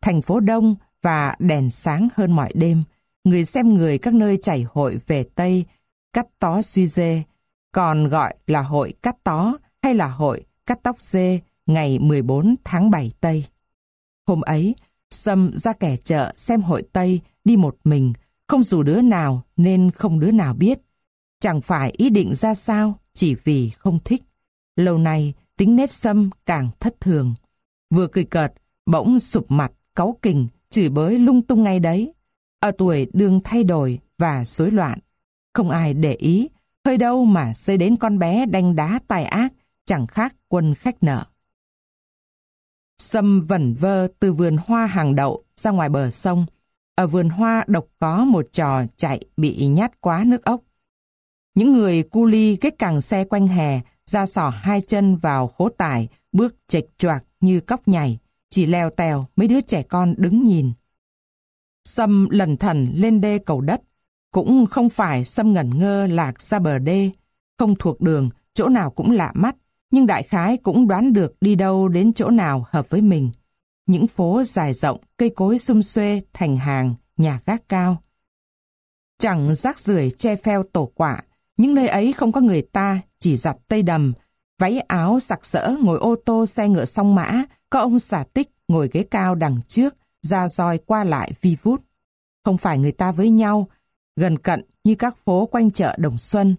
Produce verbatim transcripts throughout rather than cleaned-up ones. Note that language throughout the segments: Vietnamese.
thành phố đông và đèn sáng hơn mọi đêm. Người xem người các nơi chảy hội về Tây cắt tó suy dê, còn gọi là hội cắt tó hay là hội cắt tóc dê ngày mười bốn tháng bảy Tây. Hôm ấy, Sâm ra kẻ chợ xem hội Tây đi một mình, không rủ đứa nào nên không đứa nào biết. Chẳng phải ý định ra sao, chỉ vì không thích. Lâu nay, tính nết Sâm càng thất thường. Vừa cười cợt, bỗng sụp mặt, cáu kỉnh, chửi bới lung tung ngay đấy. Ở tuổi đương thay đổi và rối loạn. Không ai để ý, hơi đâu mà xây đến con bé đanh đá tài ác, chẳng khác quân khách nợ. Sâm vẩn vơ từ vườn hoa hàng đậu ra ngoài bờ sông. Ở vườn hoa độc có một trò chạy bị nhát quá nước ốc. Những người cu li cái càng xe quanh hè, ra sỏ hai chân vào khố tải, bước chệch choạc như cóc nhảy, chỉ leo tèo mấy đứa trẻ con đứng nhìn. Sâm lẩn thẩn lên đê cầu đất, cũng không phải Sâm ngẩn ngơ lạc ra bờ đê, không thuộc đường, chỗ nào cũng lạ mắt, nhưng đại khái cũng đoán được đi đâu đến chỗ nào hợp với mình. Những phố dài rộng, cây cối sum xuê thành hàng, nhà gác cao. Chẳng rác rưởi che pheo tổ quạ, những nơi ấy không có người ta, chỉ giặt tây đầm, váy áo sặc sỡ ngồi ô tô xe ngựa song mã, có ông xà tích ngồi ghế cao đằng trước, ra roi qua lại vi vút. Không phải người ta với nhau, gần cận như các phố quanh chợ Đồng Xuân.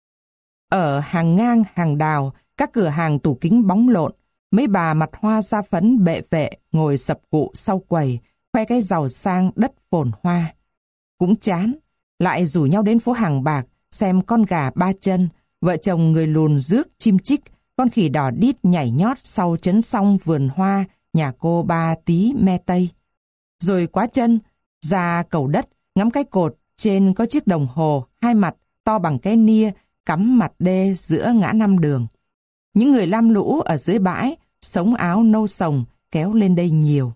Ở hàng ngang, hàng đào, các cửa hàng tủ kính bóng lộn, mấy bà mặt hoa da phấn bệ vệ ngồi sập cụ sau quầy, khoe cái giàu sang đất phồn hoa. Cũng chán, lại rủ nhau đến phố Hàng Bạc, xem con gà ba chân, vợ chồng người lùn rước chim chích, con khỉ đỏ đít nhảy nhót sau trấn xong vườn hoa nhà cô Ba Tí Me Tây. Rồi quá chân, ra cầu đất, ngắm cái cột, trên có chiếc đồng hồ, hai mặt, to bằng cái nia, cắm mặt đê giữa ngã năm đường. Những người lam lũ ở dưới bãi, sống áo nâu sồng, kéo lên đây nhiều.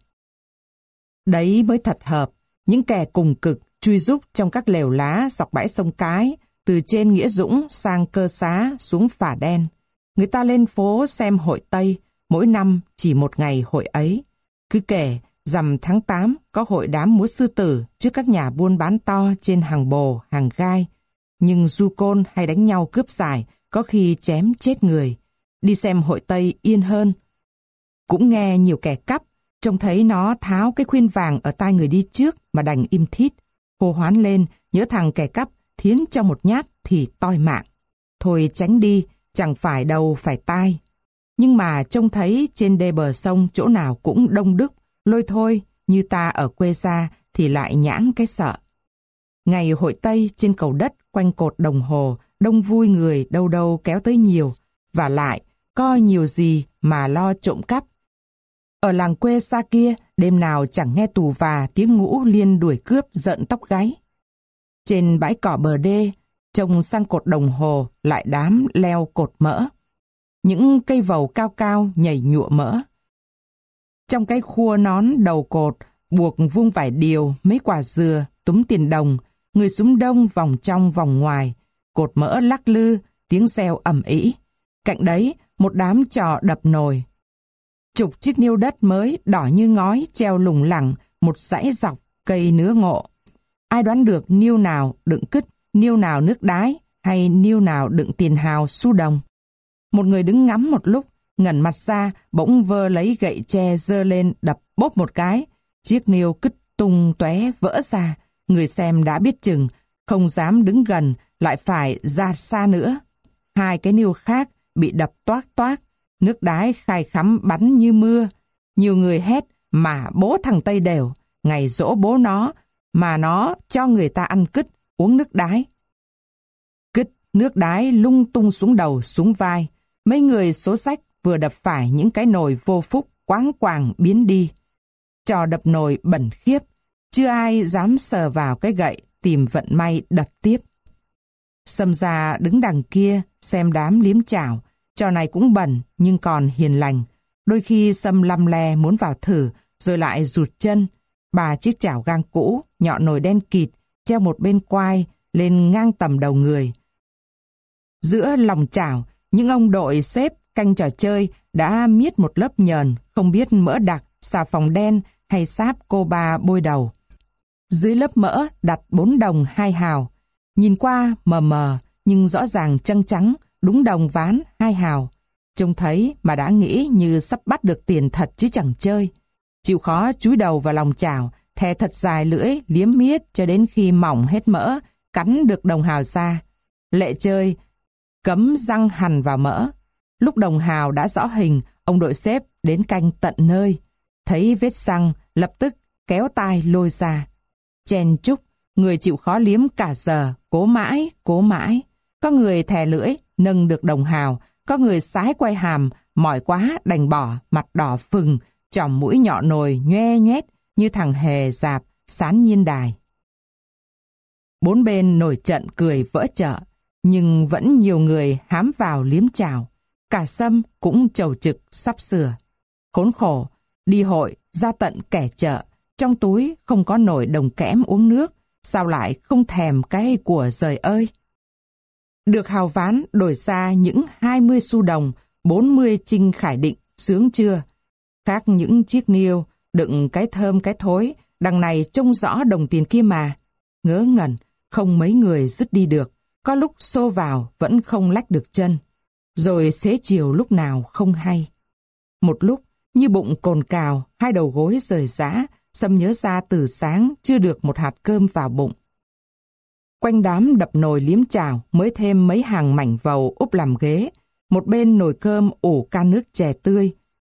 Đấy mới thật hợp, những kẻ cùng cực, chui rúc trong các lều lá dọc bãi sông Cái, từ trên Nghĩa Dũng sang Cơ Xá xuống Phả Đen. Người ta lên phố xem hội Tây, mỗi năm chỉ một ngày hội ấy. Cứ kể, rằm tháng tám có hội đám múa sư tử trước các nhà buôn bán to trên hàng bồ, hàng gai. Nhưng du côn hay đánh nhau cướp giải, có khi chém chết người. Đi xem hội Tây yên hơn. Cũng nghe nhiều kẻ cắp, trông thấy nó tháo cái khuyên vàng ở tai người đi trước mà đành im thít. Hô hoán lên, nhớ thằng kẻ cắp thiến cho một nhát thì toi mạng. Thôi tránh đi, chẳng phải đầu phải tai. Nhưng mà trông thấy trên đê bờ sông chỗ nào cũng đông đúc, lôi thôi, như ta ở quê xa thì lại nhãng cái sợ. Ngày hội Tây trên cầu đất quanh cột đồng hồ, đông vui người đâu đâu kéo tới nhiều, và lại coi nhiều gì mà lo trộm cắp. Ở làng quê xa kia, đêm nào chẳng nghe tù và tiếng ngũ liên đuổi cướp rợn tóc gáy. Trên bãi cỏ bờ đê, trông sang cột đồng hồ lại đám leo cột mỡ. Những cây vầu cao cao nhảy nhụa mỡ. Trong cái khua nón đầu cột, buộc vuông vải điều, mấy quả dừa, túm tiền đồng, người súng đông vòng trong vòng ngoài, cột mỡ lắc lư, tiếng reo ầm ĩ. Cạnh đấy, một đám trò đập nồi. Chục chiếc niêu đất mới đỏ như ngói treo lủng lẳng một dãy dọc cây nứa ngộ. Ai đoán được niêu nào đựng cứt, niêu nào nước đái, hay niêu nào đựng tiền hào xu đồng. Một người đứng ngắm một lúc, ngẩng mặt ra, bỗng vơ lấy gậy tre giơ lên đập bốp một cái. Chiếc niêu cứt tung tóe vỡ ra. Người xem đã biết chừng, không dám đứng gần, lại phải ra xa nữa. Hai cái niêu khác bị đập toác toác, nước đái khai khắm bắn như mưa. Nhiều người hét mà bố thằng Tây đều, ngày giỗ bố nó, mà nó cho người ta ăn cứt, uống nước đái. Cứt, nước đái lung tung xuống đầu, xuống vai. Mấy người số sách vừa đập phải những cái nồi vô phúc quáng quàng biến đi. Trò đập nồi bẩn khiếp, chưa ai dám sờ vào cái gậy tìm vận may đập tiếp. Sâm ra đứng đằng kia xem đám liếm chảo. Trò này cũng bẩn nhưng còn hiền lành. Đôi khi Sâm lăm le muốn vào thử rồi lại rụt chân. Bà chiếc chảo gang cũ, nhọn nồi đen kịt, treo một bên quai lên ngang tầm đầu người. Giữa lòng chảo, những ông đội xếp canh trò chơi đã miết một lớp nhờn, không biết mỡ đặc, xà phòng đen hay sáp cô ba bôi đầu. Dưới lớp mỡ đặt bốn đồng hai hào. Nhìn qua mờ mờ nhưng rõ ràng trắng trắng, đúng đồng ván hai hào. Trông thấy mà đã nghĩ như sắp bắt được tiền thật chứ chẳng chơi. Chịu khó chúi đầu vào lòng chảo, thè thật dài lưỡi, liếm miết cho đến khi mỏng hết mỡ, cắn được đồng hào ra. Lệ chơi, cấm răng hằn vào mỡ. Lúc đồng hào đã rõ hình, ông đội xếp đến canh tận nơi. Thấy vết răng, lập tức kéo tai lôi ra. Chen chúc, người chịu khó liếm cả giờ, cố mãi, cố mãi. Có người thè lưỡi, nâng được đồng hào, có người sái quay hàm, mỏi quá đành bỏ, mặt đỏ phừng, chòm mũi nhọ nồi nhoe nhoét như thằng hề dạp, sán nhiên đài. Bốn bên nổi trận cười vỡ chợ, nhưng vẫn nhiều người hám vào liếm chào. Cả Sâm cũng chầu trực sắp sửa. Khốn khổ, đi hội, ra tận kẻ chợ, trong túi không có nổi đồng kẽm uống nước, sao lại không thèm cái của giời ơi. Được hào ván đổi ra những hai mươi xu đồng, bốn mươi trinh khải định, sướng chưa? Khác những chiếc niêu, đựng cái thơm cái thối, đằng này trông rõ đồng tiền kia mà. Ngớ ngẩn, không mấy người dứt đi được, có lúc xô vào vẫn không lách được chân. Rồi xế chiều lúc nào không hay. Một lúc, như bụng cồn cào, hai đầu gối rời rã, Sâm nhớ ra từ sáng chưa được một hạt cơm vào bụng. Quanh đám đập nồi liếm chảo mới thêm mấy hàng mảnh vầu úp làm ghế, một bên nồi cơm ủ can nước chè tươi.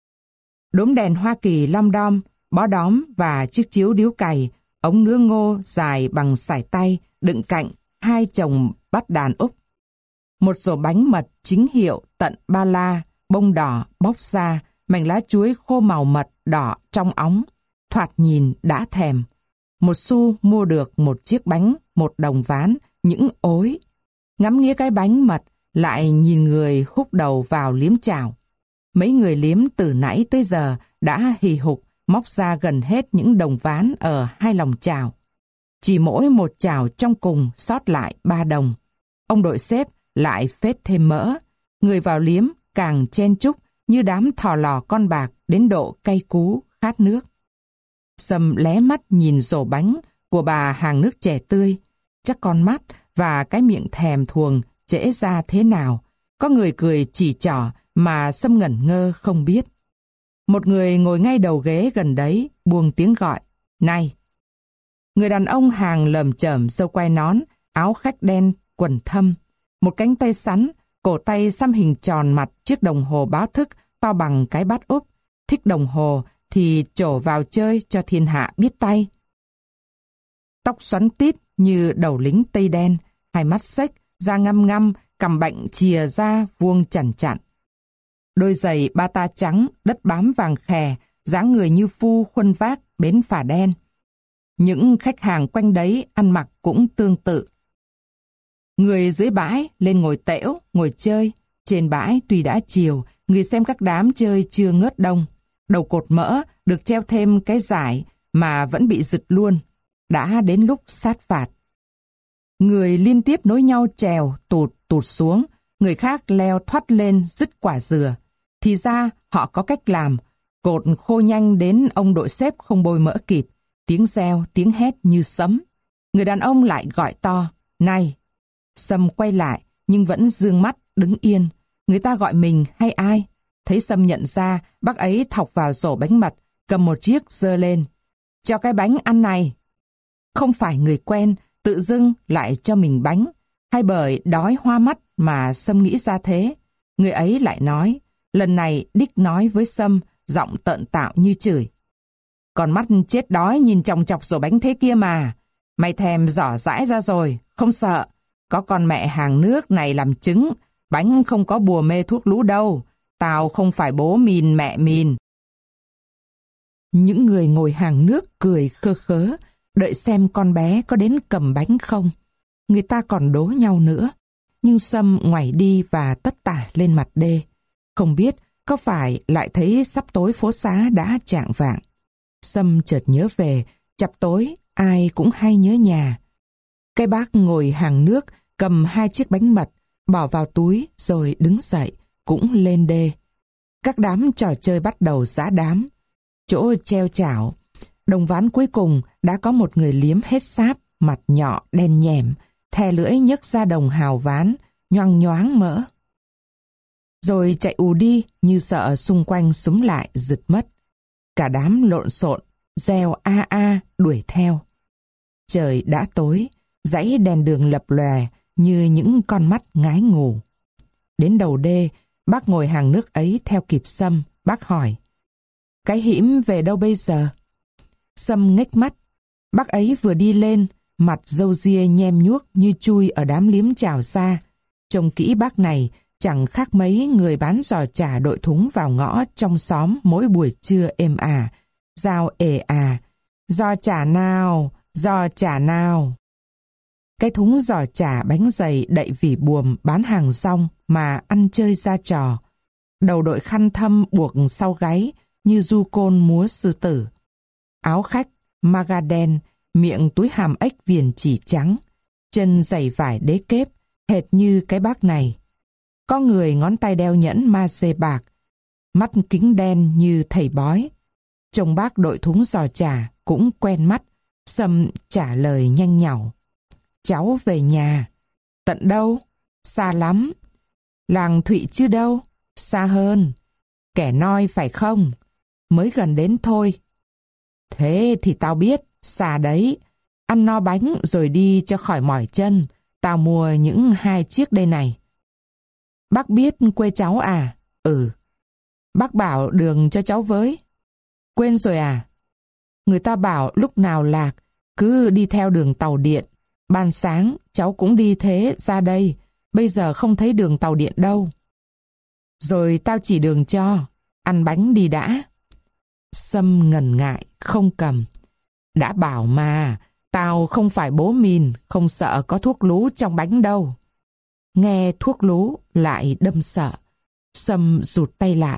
Đốm đèn Hoa Kỳ lom đom, bó đóm và chiếc chiếu điếu cày, ống nướng ngô dài bằng sải tay đựng cạnh hai chồng bát đàn úp. Một rổ bánh mật chính hiệu tận ba la, bông đỏ bóc ra, mảnh lá chuối khô màu mật đỏ trong óng, thoạt nhìn đã thèm. Một xu mua được một chiếc bánh, một đồng ván, những ối. Ngắm nghía cái bánh mật, lại nhìn người húc đầu vào liếm chảo. Mấy người liếm từ nãy tới giờ đã hì hục móc ra gần hết những đồng ván ở hai lòng chảo. Chỉ mỗi một chảo trong cùng sót lại ba đồng. Ông đội xếp lại phết thêm mỡ. Người vào liếm càng chen chúc như đám thò lò con bạc đến độ cay cú, khát nước. Sâm lé mắt nhìn rổ bánh của bà hàng nước chè tươi. Chắc con mắt và cái miệng thèm thuồng trễ ra thế nào. Có người cười chỉ trỏ mà Sâm ngẩn ngơ không biết. Một người ngồi ngay đầu ghế gần đấy buông tiếng gọi, này. Người đàn ông hàng lởm chởm râu quai nón, áo khách đen, quần thâm. Một cánh tay sắn, cổ tay xăm hình tròn mặt chiếc đồng hồ báo thức to bằng cái bát úp. Thích đồng hồ thì trổ vào chơi cho thiên hạ biết tay. Tóc xoắn tít như đầu lính Tây đen, hai mắt xếch, da ngăm ngăm, cằm bệnh chìa ra vuông chằn chặn. Đôi giày bata trắng, đất bám vàng khè, dáng người như phu khuân vác bến phà đen. Những khách hàng quanh đấy ăn mặc cũng tương tự. Người dưới bãi lên ngồi tễu, ngồi chơi. Trên bãi tuy đã chiều, người xem các đám chơi chưa ngớt đông. Đầu cột mỡ được treo thêm cái giải mà vẫn bị giật luôn. Đã đến lúc sát phạt. Người liên tiếp nối nhau trèo, tụt, tụt xuống. Người khác leo thoát lên dứt quả dừa. Thì ra họ có cách làm. Cột khô nhanh đến ông đội xếp không bôi mỡ kịp. Tiếng reo, tiếng hét như sấm. Người đàn ông lại gọi to, này. Sâm quay lại nhưng vẫn dương mắt, đứng yên. Người ta gọi mình hay ai? Thấy Sâm nhận ra, bác ấy thọc vào rổ bánh mật, cầm một chiếc giơ lên. Cho cái bánh ăn này. Không phải người quen, tự dưng lại cho mình bánh. Hay bởi đói hoa mắt mà Sâm nghĩ ra thế. Người ấy lại nói, lần này đích nói với Sâm, giọng tợn tạo như chửi. Còn mắt chết đói nhìn chòng chọc rổ bánh thế kia mà. Mày thèm giỏ dãi ra rồi, không sợ. Có con mẹ hàng nước này làm chứng, bánh không có bùa mê thuốc lú đâu. Tao không phải bố mìn mẹ mìn. Những người ngồi hàng nước cười khơ khớ, đợi xem con bé có đến cầm bánh không. Người ta còn đố nhau nữa. Nhưng Sâm ngoảy đi và tất tả lên mặt đê. Không biết có phải lại thấy sắp tối phố xá đã chạng vạng. Sâm chợt nhớ về, chập tối ai cũng hay nhớ nhà. Cái bác ngồi hàng nước cầm hai chiếc bánh mật, bỏ vào túi rồi đứng dậy, cũng lên đê. Các đám trò chơi bắt đầu giã đám. Chỗ treo chảo, Đồng ván cuối cùng đã có một người liếm hết sáp, mặt nhọ đen nhẻm, thè lưỡi nhấc ra đồng hào ván, nhoang nhoáng mỡ. Rồi chạy ù đi như sợ xung quanh súm lại giật mất. Cả đám lộn xộn, reo a a đuổi theo. Trời đã tối, dãy đèn đường lập lòe như những con mắt ngái ngủ. Đến đầu đê, bác ngồi hàng nước ấy theo kịp Sâm, bác hỏi: "Cái hĩm về đâu bây giờ?" Sâm nghếch mắt. Bác ấy vừa đi lên, mặt râu ria nhem nhuốc như chui ở đám liếm chảo xa. Trông kỹ bác này chẳng khác mấy người bán giò chả đội thúng vào ngõ trong xóm mỗi buổi trưa êm ả, rao ề à: "Giò chả nào, giò chả nào." Cái thúng giò chả bánh dày đậy vỉ buồm bán hàng rong mà ăn chơi ra trò. Đầu đội khăn thâm buộc sau gáy như du côn múa sư tử. Áo khách, maga đen, miệng túi hàm ếch viền chỉ trắng, chân giày vải đế kép, hệt như cái bác này. Có người ngón tay đeo nhẫn ma xê bạc, mắt kính đen như thầy bói. Trông bác đội thúng giò chả cũng quen mắt. Sâm trả lời nhanh nhảu: "Cháu về nhà." "Tận đâu?" "Xa lắm." "Làng Thụy chứ đâu?" "Xa hơn." "Kẻ Noi phải không?" "Mới gần đến thôi." "Thế thì tao biết, xa đấy. Ăn no bánh rồi đi cho khỏi mỏi chân. Tao mua những hai chiếc đây này." "Bác biết quê cháu à?" "Ừ." "Bác bảo đường cho cháu với." "Quên rồi à?" "Người ta bảo lúc nào lạc cứ đi theo đường tàu điện. Ban sáng cháu cũng đi thế ra đây. Bây giờ không thấy đường tàu điện đâu." "Rồi tao chỉ đường cho. Ăn bánh đi đã." Sâm ngần ngại không cầm. "Đã bảo mà, tao không phải bố mìn, không sợ có thuốc lú trong bánh đâu." Nghe thuốc lú lại đâm sợ. Sâm rụt tay lại.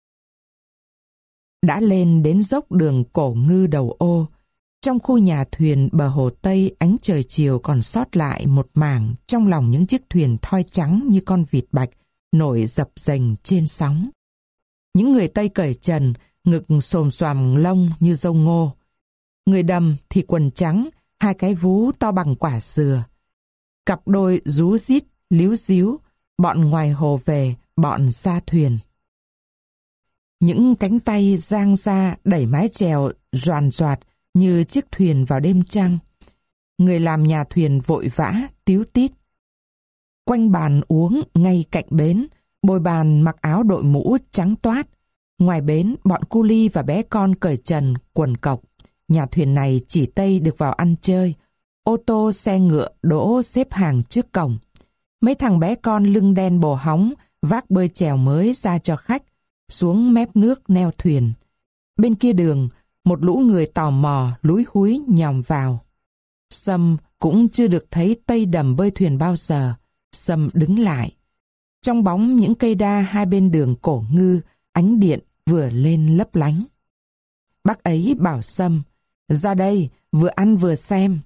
Đã lên đến dốc đường Cổ Ngư đầu ô. Trong khu nhà thuyền bờ hồ Tây, ánh trời chiều còn sót lại một mảng trong lòng những chiếc thuyền thoi trắng như con vịt bạch nổi dập dềnh trên sóng. Những người Tây cởi trần, ngực xồm xoàm lông như dâu ngô. Người Đầm thì quần trắng, hai cái vú to bằng quả dừa. Cặp đôi rú rít, líu díu, bọn ngoài hồ về, bọn ra thuyền. Những cánh tay giang ra đẩy mái chèo doàn doạt như chiếc thuyền vào đêm trăng. Người làm nhà thuyền vội vã, tíu tít. Quanh bàn uống ngay cạnh bến, bồi bàn mặc áo đội mũ trắng toát. Ngoài bến, bọn cu li và bé con cởi trần, quần cộc. Nhà thuyền này chỉ Tây được vào ăn chơi. Ô tô, xe ngựa đỗ xếp hàng trước cổng. Mấy thằng bé con lưng đen bồ hóng vác bơi chèo mới ra cho khách, xuống mép nước neo thuyền. Bên kia đường, một lũ người tò mò lúi húi nhòm vào. Sâm cũng chưa được thấy Tây Đầm bơi thuyền bao giờ. Sâm đứng lại. Trong bóng những cây đa hai bên đường Cổ Ngư, ánh điện vừa lên lấp lánh. Bác ấy bảo Sâm: "Ra đây, vừa ăn vừa xem."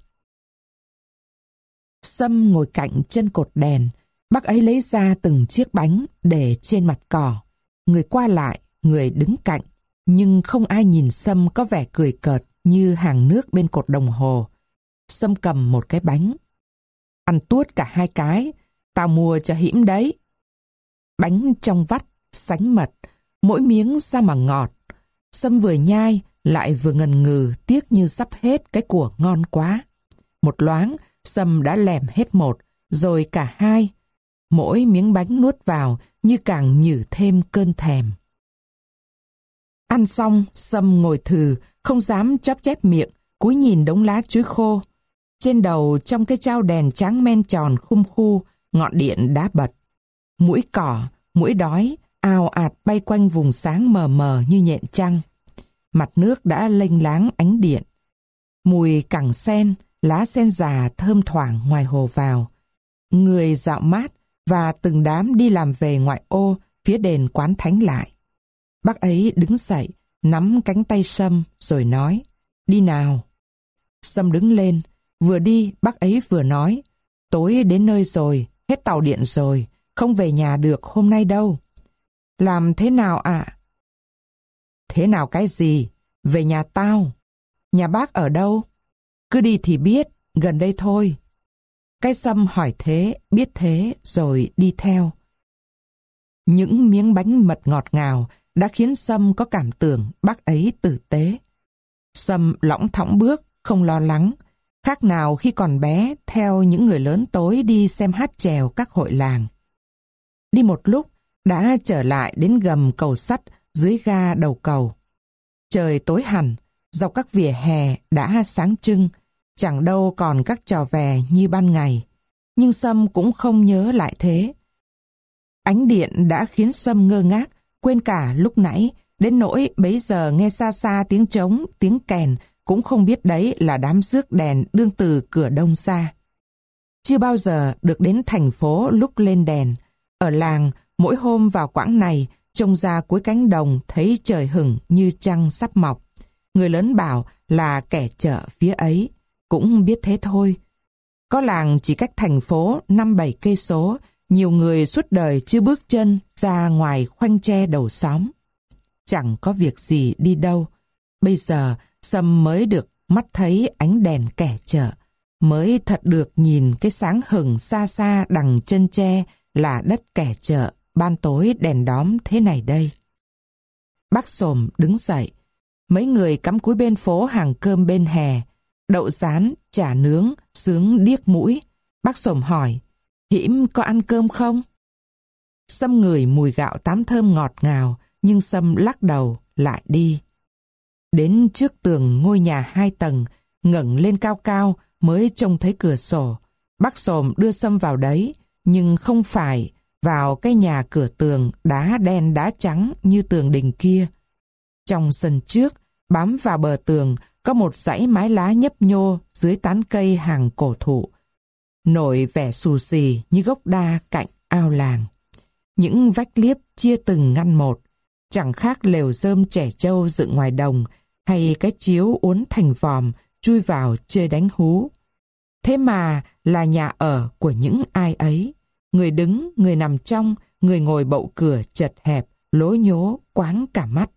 Sâm ngồi cạnh chân cột đèn. Bác ấy lấy ra từng chiếc bánh để trên mặt cỏ. Người qua lại, người đứng cạnh, nhưng không ai nhìn Sâm có vẻ cười cợt như hàng nước bên cột đồng hồ. Sâm cầm một cái bánh. "Ăn tuốt cả hai cái, tao mua cho hĩm đấy." Bánh trong vắt, sánh mật, mỗi miếng sao mà ngọt. Sâm vừa nhai, lại vừa ngần ngừ, tiếc như sắp hết cái của ngon quá. Một loáng, Sâm đã lèm hết một, rồi cả hai. Mỗi miếng bánh nuốt vào như càng nhử thêm cơn thèm. Ăn xong, Sâm ngồi thừ, không dám chóp chép miệng, cúi nhìn đống lá chuối khô. Trên đầu trong cái chao đèn trắng men tròn khum khu, ngọn điện đã bật. Muỗi cỏ, muỗi đói, ào ạt bay quanh vùng sáng mờ mờ như nhện trăng. Mặt nước đã lênh láng ánh điện. Mùi cẳng sen, lá sen già thơm thoảng ngoài hồ vào. Người dạo mát và từng đám đi làm về ngoại ô phía đền Quán Thánh lại. Bác ấy đứng dậy, nắm cánh tay Sâm rồi nói: "Đi nào." Sâm đứng lên, vừa đi bác ấy vừa nói: "Tối đến nơi rồi, hết tàu điện rồi, không về nhà được hôm nay đâu." "Làm thế nào ạ?" "Thế nào cái gì? Về nhà tao." Nhà bác ở đâu? Cứ đi thì biết, gần đây thôi. Cái Sâm hỏi thế, biết thế, rồi đi theo. Những miếng bánh mật ngọt ngào đã khiến Sâm có cảm tưởng bác ấy tử tế. Sâm lõng thõng bước, không lo lắng, khác nào khi còn bé theo những người lớn tối đi xem hát chèo các hội làng. Đi một lúc, đã trở lại đến gầm cầu sắt dưới ga đầu cầu. Trời tối hẳn, dọc các vỉa hè đã sáng trưng, chẳng đâu còn các trò vè như ban ngày. Nhưng Sâm cũng không nhớ lại thế. Ánh điện đã khiến Sâm ngơ ngác, quên cả lúc nãy, đến nỗi bấy giờ nghe xa xa tiếng trống, tiếng kèn, cũng không biết đấy là đám rước đèn đương từ cửa đông xa. Chưa bao giờ được đến thành phố lúc lên đèn. Ở làng, mỗi hôm vào quãng này, trông ra cuối cánh đồng thấy trời hửng như trăng sắp mọc. Người lớn bảo là kẻ chợ phía ấy, cũng biết thế thôi. Có làng chỉ cách thành phố năm bảy cây số, nhiều người suốt đời chưa bước chân ra ngoài khoanh tre đầu xóm. Chẳng có việc gì đi đâu. Bây giờ Sâm mới được mắt thấy ánh đèn kẻ chợ, mới thật được nhìn cái sáng hửng xa xa đằng chân tre là đất kẻ chợ, ban tối đèn đóm thế này đây. Bác Xồm đứng dậy. Mấy người cắm cúi bên phố hàng cơm bên hè, đậu rán, chả nướng, sướng điếc mũi. Bác Xồm hỏi, Hiễm có ăn cơm không? Sâm ngửi mùi gạo tám thơm ngọt ngào, nhưng Sâm lắc đầu, lại đi. Đến trước tường ngôi nhà hai tầng, ngẩng lên cao cao mới trông thấy cửa sổ. Bác Xồm đưa Sâm vào đấy, nhưng không phải vào cái nhà cửa tường đá đen đá trắng như tường đình kia. Trong sân trước, bám vào bờ tường, có một dãy mái lá nhấp nhô dưới tán cây hàng cổ thụ, nổi vẻ xù xì như gốc đa cạnh ao làng. Những vách liếp chia từng ngăn một, chẳng khác lều rơm trẻ trâu dựng ngoài đồng, hay cái chiếu uốn thành vòm chui vào chơi đánh hú. Thế mà là nhà ở của những ai ấy. Người đứng, người nằm trong, người ngồi bậu cửa chật hẹp, lố nhố, quáng cả mắt.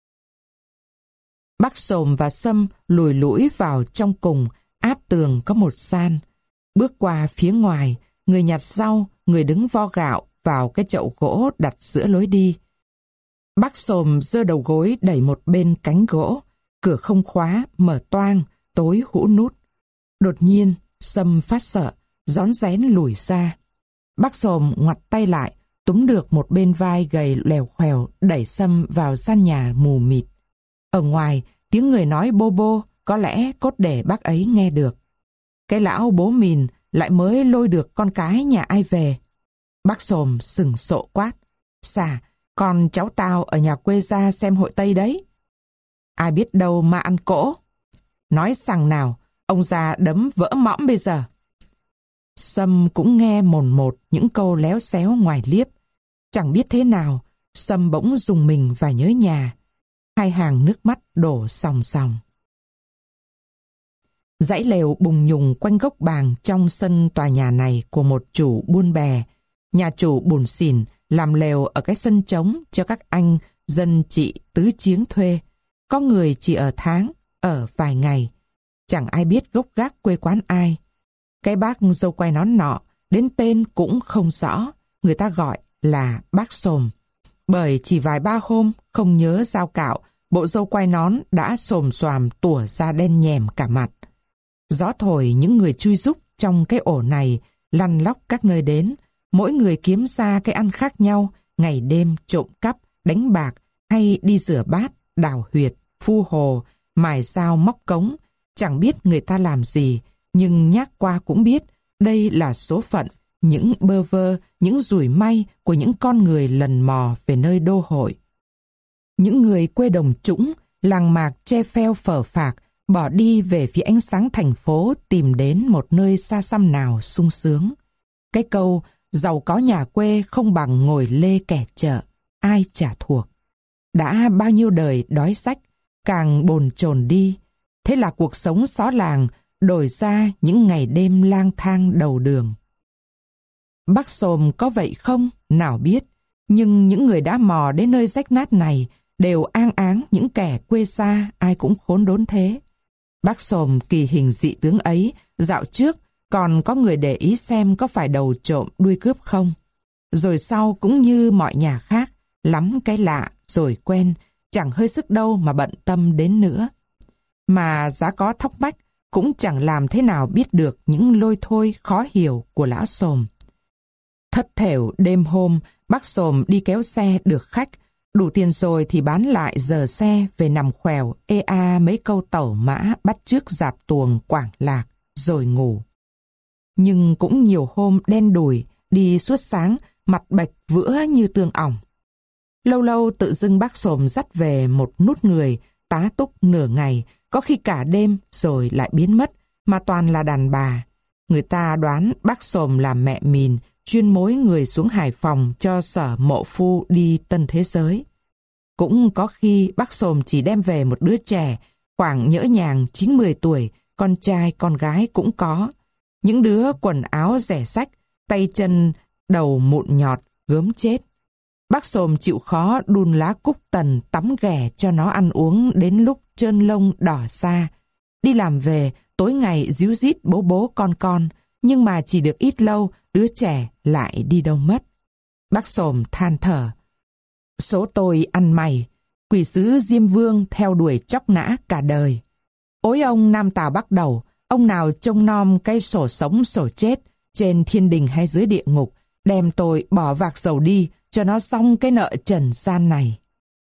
Bác Xồm và Sâm lùi lũi vào trong cùng, áp tường có một gian. Bước qua phía ngoài, người nhặt rau, người đứng vo gạo vào cái chậu gỗ đặt giữa lối đi. Bác Xồm giơ đầu gối đẩy một bên cánh gỗ, cửa không khóa, mở toang, tối hũ nút. Đột nhiên, Sâm phát sợ, rón rén lùi ra. Bác Xồm ngoặt tay lại, túm được một bên vai gầy lèo khèo, đẩy Sâm vào gian nhà mù mịt. Ở ngoài, tiếng người nói bô bô, có lẽ cốt để bác ấy nghe được. Cái lão bố mìn lại mới lôi được con cái nhà ai về. Bác Xồm sừng sộ quát, xà, con cháu tao ở nhà quê ra xem hội Tây đấy. Ai biết đâu mà ăn cỗ. Nói rằng nào, ông già đấm vỡ mõm bây giờ. Sâm cũng nghe mồn một những câu léo xéo ngoài liếp. Chẳng biết thế nào, Sâm bỗng rùng mình và nhớ nhà. Hai hàng nước mắt đổ sòng sòng. Dãy lều bùng nhùng quanh gốc bàng trong sân tòa nhà này của một chủ buôn bè. Nhà chủ bùn xỉn làm lều ở cái sân trống cho các anh dân chị tứ chiếng thuê. Có người chỉ ở tháng, ở vài ngày. Chẳng ai biết gốc gác quê quán ai. Cái bác dâu quay nón nọ, đến tên cũng không rõ, người ta gọi là bác Xồm. Bởi chỉ vài ba hôm không nhớ dao cạo, bộ râu quay nón đã xồm xoàm tủa ra đen nhèm cả mặt. Gió thổi những người chui rúc trong cái ổ này, lăn lóc các nơi đến, mỗi người kiếm ra cái ăn khác nhau, ngày đêm trộm cắp, đánh bạc hay đi rửa bát, đào huyệt, phu hồ, mài dao móc cống. Chẳng biết người ta làm gì, nhưng nhắc qua cũng biết đây là số phận, những bơ vơ, những rủi may của những con người lần mò về nơi đô hội. Những người quê đồng trũng, làng mạc che pheo phở phạc, bỏ đi về phía ánh sáng thành phố tìm đến một nơi xa xăm nào sung sướng. Cái câu giàu có nhà quê không bằng ngồi lê kẻ chợ, ai chả thuộc. Đã bao nhiêu đời đói rách, càng bồn chồn đi. Thế là cuộc sống xó làng đổi ra những ngày đêm lang thang đầu đường. Bác Xồm có vậy không? Nào biết. Nhưng những người đã mò đến nơi rách nát này đều an áng những kẻ quê xa ai cũng khốn đốn thế. Bác Xồm kỳ hình dị tướng ấy, dạo trước còn có người để ý xem có phải đầu trộm đuôi cướp không. Rồi sau cũng như mọi nhà khác, lắm cái lạ rồi quen, chẳng hơi sức đâu mà bận tâm đến nữa. Mà giá có thóc bách cũng chẳng làm thế nào biết được những lôi thôi khó hiểu của lão Xồm. Thất thểu đêm hôm, bác Xồm đi kéo xe được khách, đủ tiền rồi thì bán lại giờ xe về nằm khèo ê a mấy câu tẩu mã bắt chước dạp tuồng quảng lạc, rồi ngủ. Nhưng cũng nhiều hôm đen đủi, đi suốt sáng, mặt bệch vữa như tương ỏng. Lâu lâu tự dưng bác Xồm dắt về một nút người, tá túc nửa ngày, có khi cả đêm rồi lại biến mất, mà toàn là đàn bà. Người ta đoán bác Xồm là mẹ mìn, chuyên mối người xuống Hải Phòng cho Sở Mộ Phu đi Tân Thế Giới. Cũng có khi bác Xồm chỉ đem về một đứa trẻ, khoảng nhỡ nhàng chín mười tuổi, con trai con gái cũng có. Những đứa quần áo rẻ rách, tay chân đầu mụn nhọt, gớm chết. Bác Xồm chịu khó đun lá cúc tần tắm ghẻ cho nó ăn uống đến lúc trơn lông đỏ xa. Đi làm về, tối ngày díu dít bố bố con con, nhưng mà chỉ được ít lâu, đứa trẻ lại đi đâu mất. Bác Xồm than thở. Số tôi ăn mày, quỷ sứ Diêm Vương theo đuổi chóc nã cả đời. Ối ông Nam Tào Bắc Đầu, ông nào trông nom cái sổ sống sổ chết, trên thiên đình hay dưới địa ngục, đem tôi bỏ vạc dầu đi, cho nó xong cái nợ trần gian này.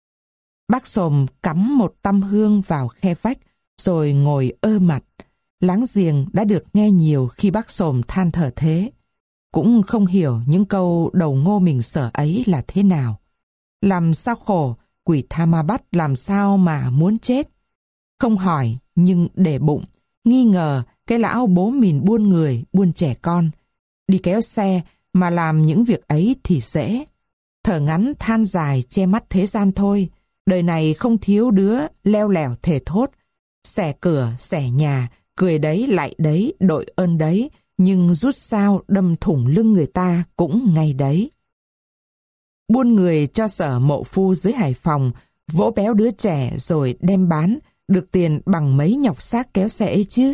Bác Xồm cắm một tăm hương vào khe vách, rồi ngồi ơ mặt. Láng giềng đã được nghe nhiều khi bác Xồm than thở thế. Cũng không hiểu những câu đầu ngô mình sở ấy là thế nào. Làm sao khổ, quỷ tha ma bắt làm sao mà muốn chết. Không hỏi, nhưng để bụng, nghi ngờ cái lão bố mình buôn người, buôn trẻ con. Đi kéo xe mà làm những việc ấy thì dễ. Thở ngắn than dài che mắt thế gian thôi. Đời này không thiếu đứa leo lẻo thề thốt. Xẻ cửa, xẻ nhà, cười đấy lại đấy, đội ơn đấy, nhưng rút sao đâm thủng lưng người ta cũng ngay đấy. Buôn người cho Sở Mộ Phu dưới Hải Phòng, vỗ béo đứa trẻ rồi đem bán, được tiền bằng mấy nhọc xác kéo xe ấy chứ.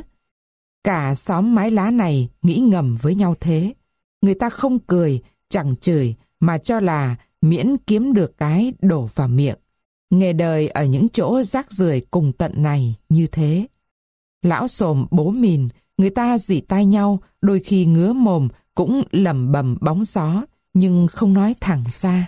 Cả xóm mái lá này nghĩ ngầm với nhau thế. Người ta không cười, chẳng chửi, mà cho là miễn kiếm được cái đổ vào miệng. Nghề đời ở những chỗ rác rưởi cùng tận này như thế. Lão Xồm bố mìn, người ta rỉ tai nhau, đôi khi ngứa mồm cũng lẩm bẩm bóng gió, nhưng không nói thẳng ra.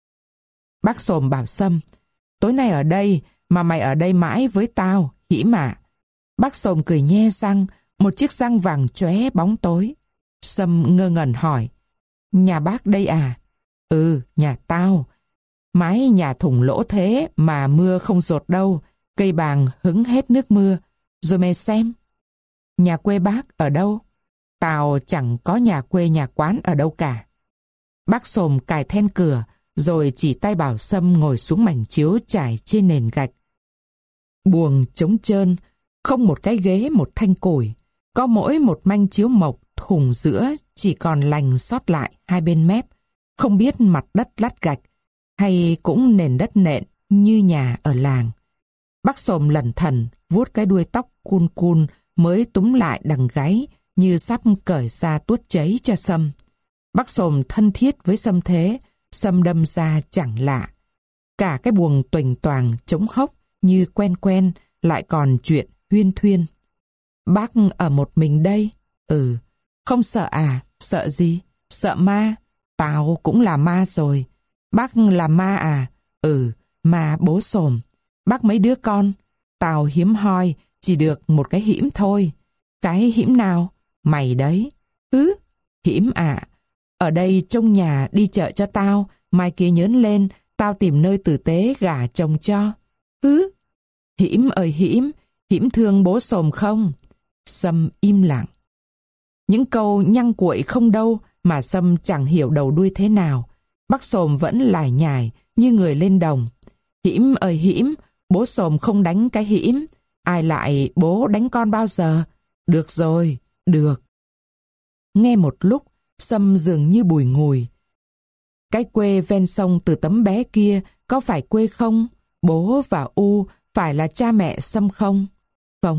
Bác Xồm bảo Sâm, tối nay ở đây, mà mày ở đây mãi với tao, hĩ mà. Bác Xồm cười nhe răng, một chiếc răng vàng chóe bóng tối. Sâm ngơ ngẩn hỏi, nhà bác đây à? Ừ, nhà tao. Mái nhà thủng lỗ thế mà mưa không dột đâu, cây bàng hứng hết nước mưa. Rồi mày xem. Nhà quê bác ở đâu? Tao chẳng có nhà quê nhà quán ở đâu cả. Bác Xồm cài then cửa, rồi chỉ tay bảo Sâm ngồi xuống mảnh chiếu trải trên nền gạch. Buồng trống trơn, không một cái ghế một thanh củi, có mỗi một manh chiếu mộc, thùng giữa chỉ còn lành sót lại hai bên mép, không biết mặt đất lát gạch, hay cũng nền đất nện như nhà ở làng. Bác Xồm lẩn thẩn, vuốt cái đuôi tóc cun cun mới túm lại đằng gáy như sắp cởi ra tuốt cháy cho Sâm. Bác Xồm thân thiết với Sâm thế, Sâm đâm ra chẳng lạ. Cả cái buồng tuềnh toàng trống hốc như quen quen, lại còn chuyện huyên thuyên. Bác ở một mình đây? Ừ. Không sợ à? Sợ gì? Sợ ma? Tao cũng là ma rồi. Bác là ma à? Ừ, ma bố Xồm. Bác mấy đứa con? Tao hiếm hoi, chỉ được một cái hĩm thôi. Cái hĩm nào? Mày đấy. Ừ, hĩm à? Ở đây trông nhà đi chợ cho tao, mai kia nhớn lên, tao tìm nơi tử tế gả chồng cho. Ừ, hĩm ơi hĩm, hĩm thương bố Xồm không? Sâm im lặng. Những câu nhăng cuội không đâu mà Sâm chẳng hiểu đầu đuôi thế nào. Bác Xồm vẫn lải nhải như người lên đồng. Hĩm ơi hĩm, bố Xồm không đánh cái hĩm. Ai lại bố đánh con bao giờ? Được rồi, được. Nghe một lúc, Sâm dường như bùi ngùi. Cái quê ven sông từ tấm bé kia có phải quê không? Bố và U phải là cha mẹ Sâm không? Không,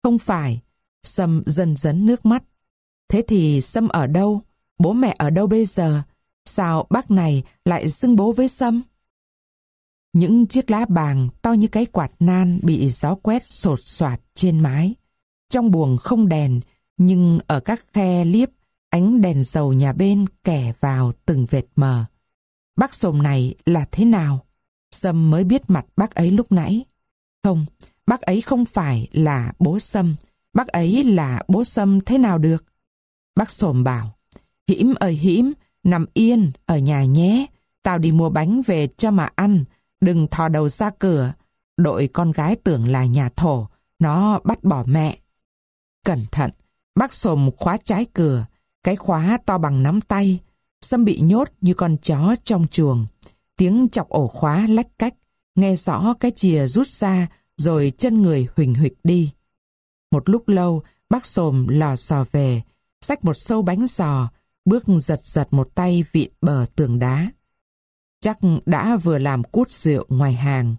Không phải. Sâm dần dấn nước mắt. Thế thì Sâm ở đâu? Bố mẹ ở đâu bây giờ? Sao bác này lại xưng bố với Sâm? Những chiếc lá bàng to như cái quạt nan bị gió quét sột soạt trên mái. Trong buồng không đèn, nhưng ở các khe liếp, ánh đèn dầu nhà bên kẻ vào từng vệt mờ. Bác Sồm này là thế nào? Sâm mới biết mặt bác ấy lúc nãy. Không, bác ấy không phải là bố Sâm. Bác ấy là bố Sâm thế nào được? Bác Sồm bảo, Hĩm ơi Hĩm, nằm yên ở nhà nhé. Tao đi mua bánh về cho mà ăn. Đừng thò đầu ra cửa. Đội con gái tưởng là nhà thổ, nó bắt bỏ mẹ. Cẩn thận, bác Sồm khóa trái cửa, cái khóa to bằng nắm tay. Sâm bị nhốt như con chó trong chuồng. Tiếng chọc ổ khóa lách cách, nghe rõ cái chìa rút ra, rồi chân người huỳnh huỵch đi. Một lúc lâu, bác Sồm lò xò về, xách một xâu bánh giò, bước giật giật một tay vịn bờ tường đá. Chắc đã vừa làm cút rượu ngoài hàng.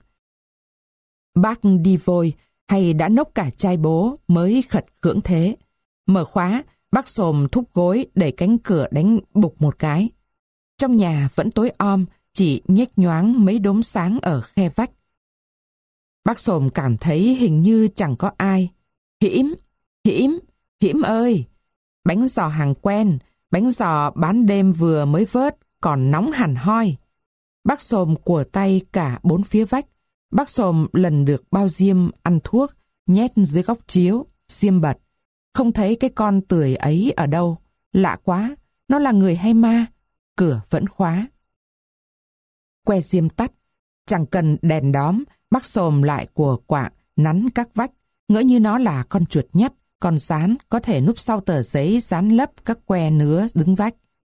Bác đi vôi hay đã nốc cả chai bố mới khật khưỡng thế. Mở khóa, bác Sồm thúc gối đẩy cánh cửa đánh bục một cái. Trong nhà vẫn tối om, chỉ nhếch nhoáng mấy đốm sáng ở khe vách. Bác Sồm cảm thấy hình như chẳng có ai. Hĩm, Hĩm, Hĩm ơi! Bánh giò hàng quen, bánh giò bán đêm vừa mới vớt, còn nóng hẳn hoi. Bác Sồm của tay cả bốn phía vách. Bác Sồm lần được bao diêm ăn thuốc, nhét dưới góc chiếu, diêm bật. Không thấy cái con tười ấy ở đâu. Lạ quá, nó là người hay ma? Cửa vẫn khóa. Que diêm tắt, chẳng cần đèn đóm, bác Sồm lại của quạng nắn các vách, ngỡ như nó là con chuột nhắt, con sán có thể núp sau tờ giấy dán lấp các que nứa đứng vách.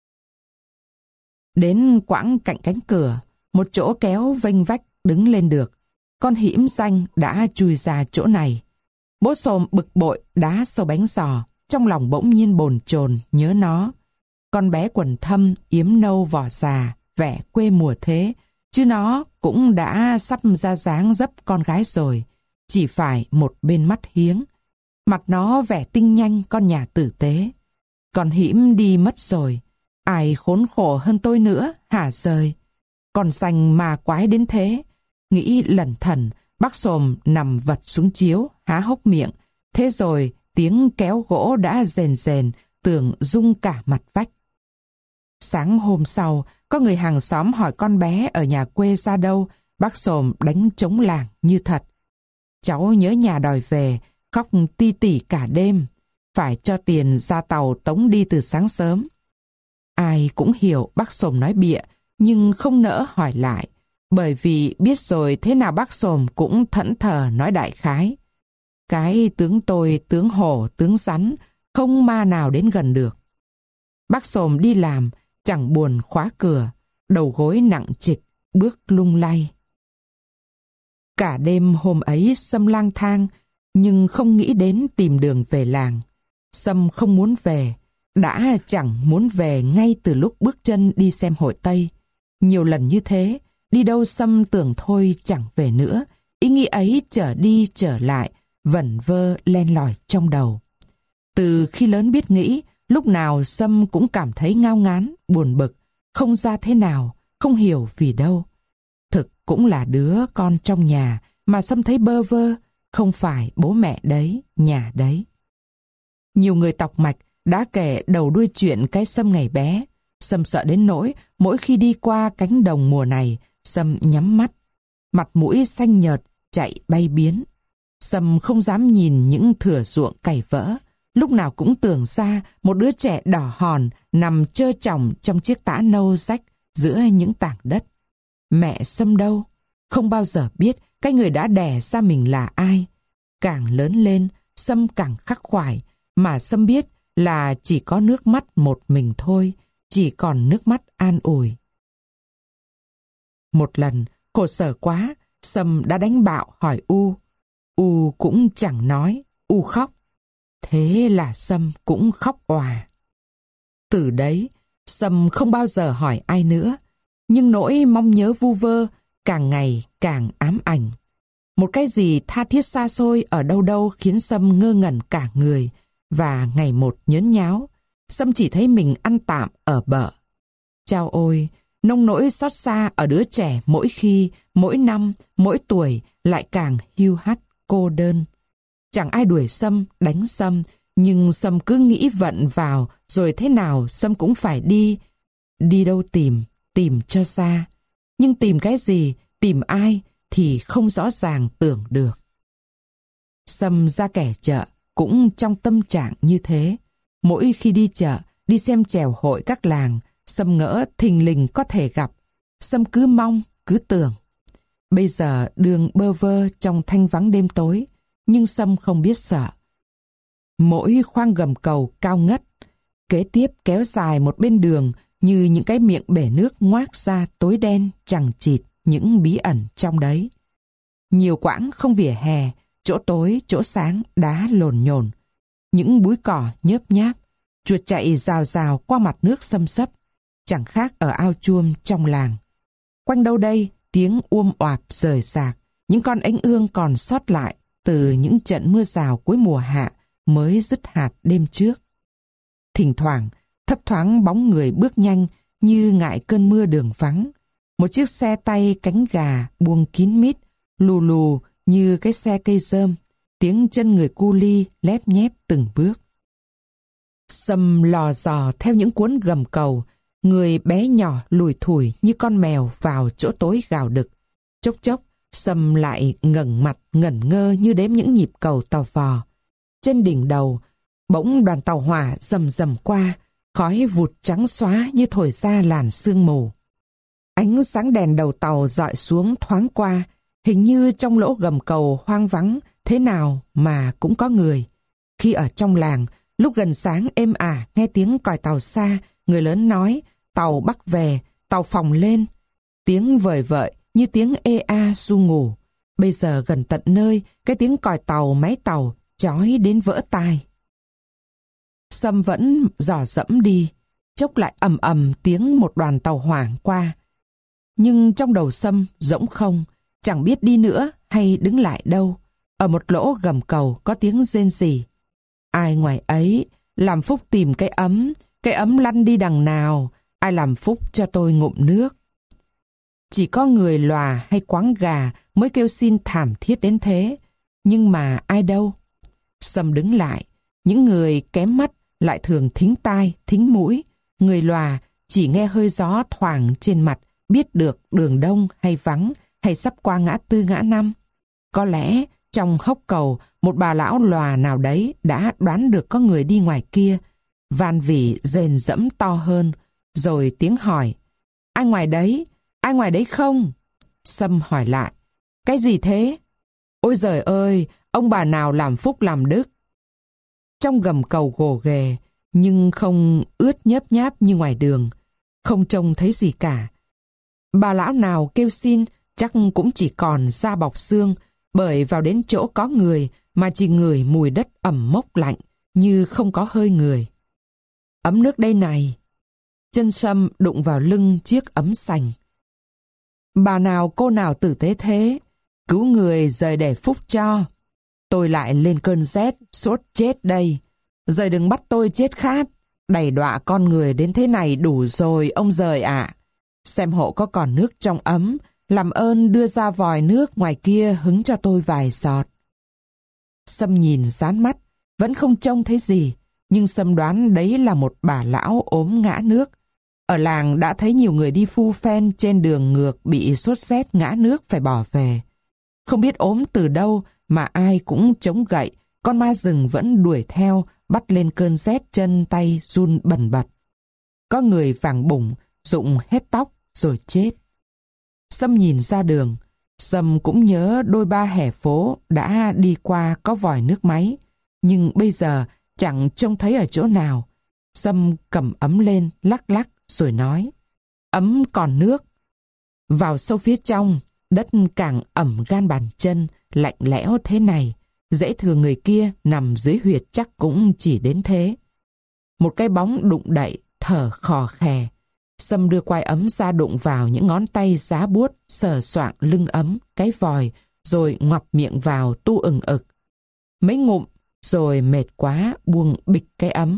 Đến quãng cạnh cánh cửa, một chỗ kéo vênh vách đứng lên được. Con Hĩm xanh đã chui ra chỗ này. Bố Sồm bực bội đá sâu bánh giò, trong lòng bỗng nhiên bồn chồn nhớ nó. Con bé quần thâm, yếm nâu vỏ già, vẻ quê mùa thế, chứ nó cũng đã sắp ra dáng dấp con gái rồi, chỉ phải một bên mắt hiếng. Mặt nó vẻ tinh nhanh con nhà tử tế. Con Hĩm đi mất rồi, ai khốn khổ hơn tôi nữa hả rời. Còn xanh mà quái đến thế. Nghĩ lẩn thẩn, bác Sồm nằm vật xuống chiếu, há hốc miệng. Thế rồi tiếng kéo gỗ đã rền rền, tưởng rung cả mặt vách. Sáng hôm sau, có người hàng xóm hỏi con bé ở nhà quê ra đâu. Bác Sồm đánh trống làng như thật. Cháu nhớ nhà đòi về, khóc ti tỉ cả đêm. Phải cho tiền ra tàu tống đi từ sáng sớm. Ai cũng hiểu bác Sồm nói bịa, nhưng không nỡ hỏi lại. Bởi vì biết rồi thế nào bác Sồm cũng thẫn thờ nói đại khái. Cái tướng tôi, tướng hổ, tướng rắn, không ma nào đến gần được. Bác Sồm đi làm, chẳng buồn khóa cửa, đầu gối nặng trịch, bước lung lay. Cả đêm hôm ấy Sâm lang thang, nhưng không nghĩ đến tìm đường về làng. Sâm không muốn về, đã chẳng muốn về ngay từ lúc bước chân đi xem hội Tây. Nhiều lần như thế, đi đâu Sâm tưởng thôi chẳng về nữa. Ý nghĩ ấy trở đi trở lại, vẩn vơ len lỏi trong đầu. Từ khi lớn biết nghĩ, lúc nào Sâm cũng cảm thấy ngao ngán, buồn bực, không ra thế nào, không hiểu vì đâu. Thực cũng là đứa con trong nhà mà Sâm thấy bơ vơ, không phải bố mẹ đấy, nhà đấy. Nhiều người tọc mạch đã kể đầu đuôi chuyện cái Sâm ngày bé. Sâm sợ đến nỗi mỗi khi đi qua cánh đồng mùa này, Sâm nhắm mắt, mặt mũi xanh nhợt, chạy bay biến. Sâm không dám nhìn những thửa ruộng cày vỡ, lúc nào cũng tưởng ra một đứa trẻ đỏ hòn nằm trơ tròng trong chiếc tã nâu rách giữa những tảng đất. Mẹ Sâm đâu? Không bao giờ biết cái người đã đẻ ra mình là ai. Càng lớn lên, Sâm càng khắc khoải, mà Sâm biết là chỉ có nước mắt một mình thôi, chỉ còn nước mắt an ủi. Một lần, khổ sở quá, Sâm đã đánh bạo hỏi U. U cũng chẳng nói, U khóc. Thế là Sâm cũng khóc òa. Từ đấy, Sâm không bao giờ hỏi ai nữa, nhưng nỗi mong nhớ vu vơ càng ngày càng ám ảnh. Một cái gì tha thiết xa xôi ở đâu đâu khiến Sâm ngơ ngẩn cả người, và ngày một nhớn nháo. Sâm chỉ thấy mình ăn tạm ở bợ. Chao ôi, nông nỗi xót xa ở đứa trẻ mỗi khi, mỗi năm, mỗi tuổi lại càng hiu hắt, cô đơn. Chẳng ai đuổi Sâm, đánh Sâm, nhưng Sâm cứ nghĩ vận vào, rồi thế nào Sâm cũng phải đi. Đi đâu tìm, tìm cho xa. Nhưng tìm cái gì, tìm ai thì không rõ ràng tưởng được. Sâm ra kẻ chợ cũng trong tâm trạng như thế. Mỗi khi đi chợ, đi xem chèo hội các làng, Sâm ngỡ thình lình có thể gặp. Sâm cứ mong, cứ tưởng. Bây giờ đường bơ vơ trong thanh vắng đêm tối, nhưng Sâm không biết sợ. Mỗi khoang gầm cầu cao ngất, kế tiếp kéo dài một bên đường như những cái miệng bể nước ngoác ra tối đen chằng chịt những bí ẩn trong đấy. Nhiều quãng không vỉa hè, chỗ tối, chỗ sáng, đá lồn nhồn. Những búi cỏ nhớp nháp, chuột chạy rào rào qua mặt nước xâm xấp, chẳng khác ở ao chuông trong làng. Quanh đâu đây, tiếng uôm oạp rời rạc, những con ánh ương còn sót lại từ những trận mưa rào cuối mùa hạ mới dứt hạt đêm trước. Thỉnh thoảng, thấp thoáng bóng người bước nhanh như ngại cơn mưa đường vắng. Một chiếc xe tay cánh gà buông kín mít, lù lù như cái xe cây rơm, tiếng chân người cu li lép nhép từng bước. Sâm lò dò theo những cuốn gầm cầu, người bé nhỏ lùi thủi như con mèo vào chỗ tối gào đực. Chốc chốc, Sâm lại ngẩng mặt ngẩn ngơ như đếm những nhịp cầu tò vò. Trên đỉnh đầu, bỗng đoàn tàu hỏa rầm rầm qua, khói vụt trắng xóa như thổi ra làn sương mù. Ánh sáng đèn đầu tàu dọi xuống thoáng qua, hình như trong lỗ gầm cầu hoang vắng thế nào mà cũng có người. Khi ở trong làng, lúc gần sáng êm ả nghe tiếng còi tàu xa, người lớn nói tàu bắc về, tàu phòng lên. Tiếng vời vợi như tiếng ê a su ngủ. Bây giờ gần tận nơi, cái tiếng còi tàu máy tàu chói đến vỡ tai. Sâm vẫn dò dẫm đi, chốc lại ầm ầm tiếng một đoàn tàu hỏa qua. Nhưng trong đầu Sâm rỗng không, chẳng biết đi nữa hay đứng lại đâu. Ở một lỗ gầm cầu có tiếng rên rỉ. Ai ngoài ấy làm phúc tìm cái ấm, cái ấm lăn đi đằng nào, ai làm phúc cho tôi ngụm nước. Chỉ có người lòa hay quáng gà mới kêu xin thảm thiết đến thế, nhưng mà ai đâu. Sâm đứng lại, những người kém mắt lại thường thính tai, thính mũi. Người lòa chỉ nghe hơi gió thoảng trên mặt, biết được đường đông hay vắng, hay sắp qua ngã tư ngã năm. Có lẽ trong hốc cầu, một bà lão lòa nào đấy đã đoán được có người đi ngoài kia. Van vỉ rền rẫm to hơn, rồi tiếng hỏi: ai ngoài đấy? Ai ngoài đấy không? Sâm hỏi lại: cái gì thế? Ôi giời ơi, ông bà nào làm phúc làm đức. Trong gầm cầu gồ ghề, nhưng không ướt nhớp nháp như ngoài đường, không trông thấy gì cả. Bà lão nào kêu xin chắc cũng chỉ còn da bọc xương, bởi vào đến chỗ có người mà chỉ ngửi mùi đất ẩm mốc lạnh như không có hơi người. Ấm nước đây này. Chân Sâm đụng vào lưng chiếc ấm sành. Bà nào cô nào tử tế thế, cứu người rời để phúc cho. Tôi lại lên cơn rét, sốt chết đây. Rời đừng bắt tôi chết khát. Đày đọa con người đến thế này đủ rồi ông rời ạ. Xem hộ có còn nước trong ấm, làm ơn đưa ra vòi nước ngoài kia hứng cho tôi vài giọt. Sâm nhìn dán mắt, vẫn không trông thấy gì, nhưng Sâm đoán đấy là một bà lão ốm ngã nước. Ở làng đã thấy nhiều người đi phu phen trên đường ngược bị sốt rét ngã nước phải bỏ về. Không biết ốm từ đâu mà ai cũng chống gậy, con ma rừng vẫn đuổi theo, bắt lên cơn rét chân tay run bần bật. Có người vàng bủng, rụng hết tóc rồi chết. Sâm nhìn ra đường, Sâm cũng nhớ đôi ba hẻ phố đã đi qua có vòi nước máy, nhưng bây giờ chẳng trông thấy ở chỗ nào. Sâm cầm ấm lên lắc lắc rồi nói: ấm còn nước. Vào sâu phía trong, đất càng ẩm gan bàn chân, lạnh lẽo thế này, dễ thừa người kia nằm dưới huyệt chắc cũng chỉ đến thế. Một cái bóng đụng đậy, thở khò khè. Sâm đưa quai ấm ra đụng vào những ngón tay giá buốt, sờ soạng lưng ấm, cái vòi, rồi ngoặp miệng vào tu ừng ực. Mấy ngụm, rồi mệt quá buông bịch cái ấm.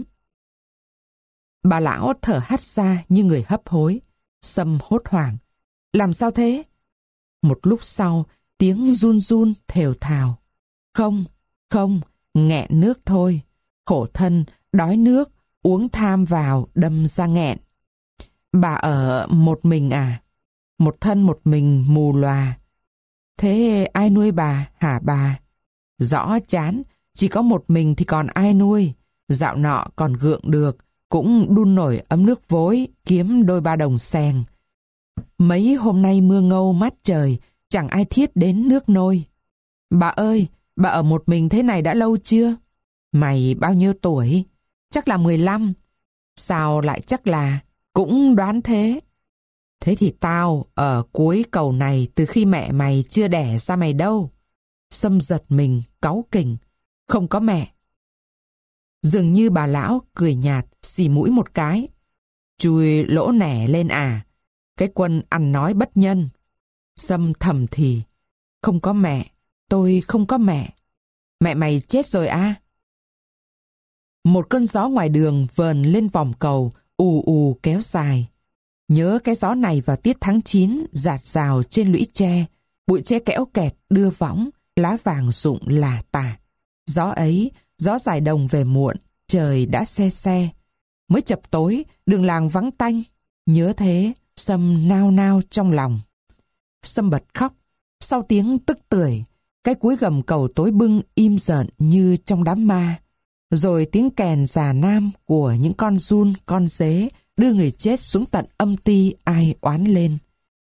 Bà lão thở hắt ra như người hấp hối. Sâm hốt hoảng. Làm sao thế? Một lúc sau, tiếng run run thều thào. Không, không, nghẹn nước thôi. Khổ thân, đói nước, uống tham vào, đâm ra nghẹn. Bà ở một mình à? Một thân một mình mù lòa. Thế ai nuôi bà hả bà? Rõ chán, chỉ có một mình thì còn ai nuôi. Dạo nọ còn gượng được, cũng đun nổi ấm nước vối, kiếm đôi ba đồng xèng. Mấy hôm nay mưa ngâu mát trời, chẳng ai thiết đến nước nôi. Bà ơi, bà ở một mình thế này đã lâu chưa? Mày bao nhiêu tuổi? Chắc là mười lăm. Sao lại chắc là? Cũng đoán thế. Thế thì tao ở cuối cầu này từ khi mẹ mày chưa đẻ ra mày đâu. Sâm giật mình, cáu kỉnh. Không có mẹ. Dường như bà lão cười nhạt, xì mũi một cái. Chui lỗ nẻ lên à? Cái quân ăn nói bất nhân. Sâm thầm thì. Không có mẹ, tôi không có mẹ. Mẹ mày chết rồi à? Một cơn gió ngoài đường vờn lên vòng cầu, ù ù kéo dài. Nhớ cái gió này vào tiết tháng chín, rạt rào trên lũy tre, bụi tre kẽo kẹt đưa võng, lá vàng rụng là tả. Gió ấy, gió dài đồng về muộn, trời đã se se. Mới chập tối, đường làng vắng tanh. Nhớ thế, Sâm nao nao trong lòng. Sâm bật khóc, sau tiếng tức tưởi, cái cuối gầm cầu tối bưng im rợn như trong đám ma. Rồi tiếng kèn già nam của những con giun, con dế đưa người chết xuống tận âm ti ai oán lên.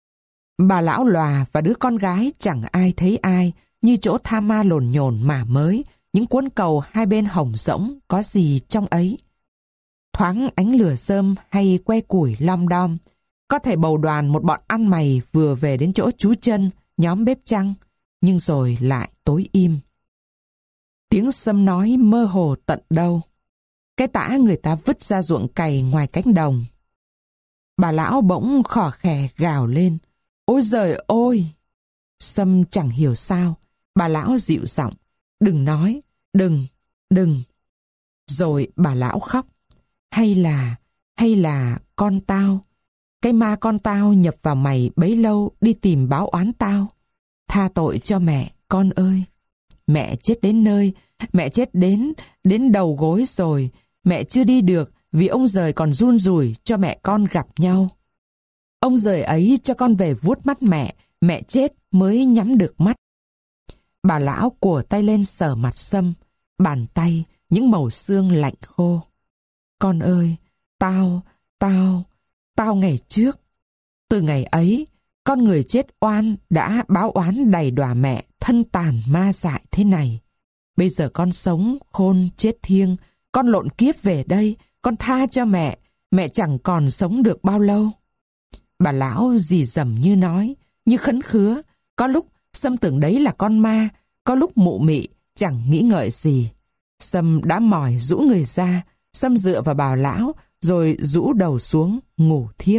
Bà lão lòa và đứa con gái chẳng ai thấy ai, như chỗ tha ma lồn nhồn mà mới, những cuốn cầu hai bên hồng rỗng có gì trong ấy. Thoáng ánh lửa rơm hay que củi lom đom, có thể bầu đoàn một bọn ăn mày vừa về đến chỗ chú Chân, nhóm bếp trăng, nhưng rồi lại tối im. Tiếng Sâm nói mơ hồ tận đâu. Cái tã người ta vứt ra ruộng cày ngoài cánh đồng. Bà lão bỗng khò khè gào lên. Ôi giời ôi! Sâm chẳng hiểu sao. Bà lão dịu giọng. Đừng nói, đừng, đừng. Rồi bà lão khóc. Hay là, hay là con tao? Cái ma con tao nhập vào mày bấy lâu đi tìm báo oán tao. Tha tội cho mẹ, con ơi. Mẹ chết đến nơi, mẹ chết đến, đến đầu gối rồi. Mẹ chưa đi được vì ông giời còn run rủi cho mẹ con gặp nhau. Ông giời ấy cho con về vuốt mắt mẹ, mẹ chết mới nhắm được mắt. Bà lão của tay lên sờ mặt Sâm, bàn tay, những màu xương lạnh khô. Con ơi, tao, tao, tao ngày trước. Từ ngày ấy, con người chết oan đã báo oán đầy đọa mẹ thân tàn ma dại thế này. Bây giờ con sống, khôn, chết thiêng, con lộn kiếp về đây, con tha cho mẹ, mẹ chẳng còn sống được bao lâu. Bà lão dì dầm như nói, như khấn khứa, có lúc Sâm tưởng đấy là con ma, có lúc mụ mị, chẳng nghĩ ngợi gì. Sâm đã mỏi rũ người ra, Sâm dựa vào bà lão, rồi rũ đầu xuống, ngủ thiếp.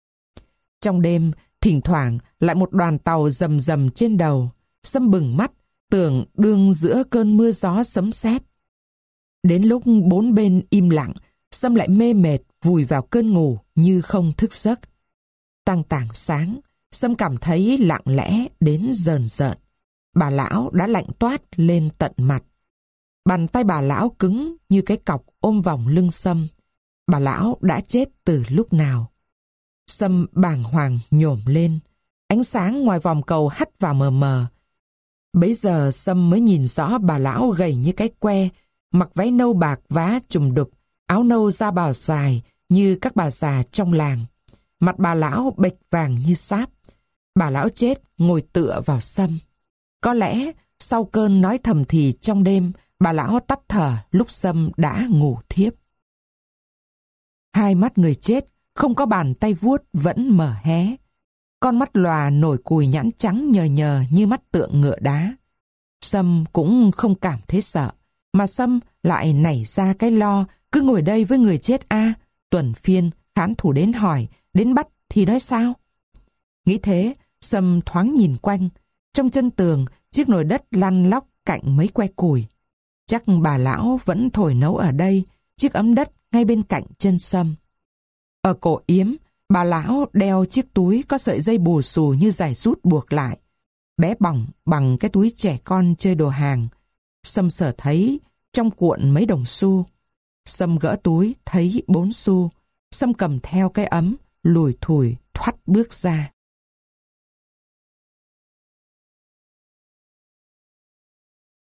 Trong đêm, thỉnh thoảng lại một đoàn tàu rầm rầm trên đầu. Sâm bừng mắt, tưởng đương giữa cơn mưa gió sấm sét. Đến lúc bốn bên im lặng, Sâm lại mê mệt vùi vào cơn ngủ như không thức giấc. Tang tảng sáng, Sâm cảm thấy lặng lẽ đến rờn rợn. Bà lão đã lạnh toát lên tận mặt. Bàn tay bà lão cứng như cái cọc ôm vòng lưng Sâm. Bà lão đã chết từ lúc nào? Sâm bàng hoàng nhổm lên. Ánh sáng ngoài vòng cầu hắt vào mờ mờ. Bấy giờ Sâm mới nhìn rõ bà lão gầy như cái que, mặc váy nâu bạc vá trùm đục, áo nâu da bào dài như các bà già trong làng. Mặt bà lão bệch vàng như sáp. Bà lão chết ngồi tựa vào Sâm. Có lẽ sau cơn nói thầm thì trong đêm, bà lão tắt thở lúc Sâm đã ngủ thiếp. Hai mắt người chết không có bàn tay vuốt vẫn mở hé. Con mắt lòa nổi cùi nhãn trắng nhờ nhờ như mắt tượng ngựa đá. Sâm cũng không cảm thấy sợ, mà Sâm lại nảy ra cái lo cứ ngồi đây với người chết a à, tuần phiên khán thủ đến hỏi, đến bắt thì nói sao? Nghĩ thế, Sâm thoáng nhìn quanh. Trong chân tường, trên chiếc nồi đất lăn lóc cạnh mấy que củi. Chắc bà lão vẫn thổi nấu ở đây, chiếc ấm đất ngay bên cạnh chân Sâm. Ở cổ Yếm, bà lão đeo chiếc túi có sợi dây bù xù như dải rút buộc lại, bé bỏng bằng cái túi trẻ con chơi đồ hàng. Sâm sờ thấy trong cuộn mấy đồng xu. Sâm gỡ túi thấy bốn xu. Sâm cầm theo cái ấm, lủi thủi thoắt bước ra.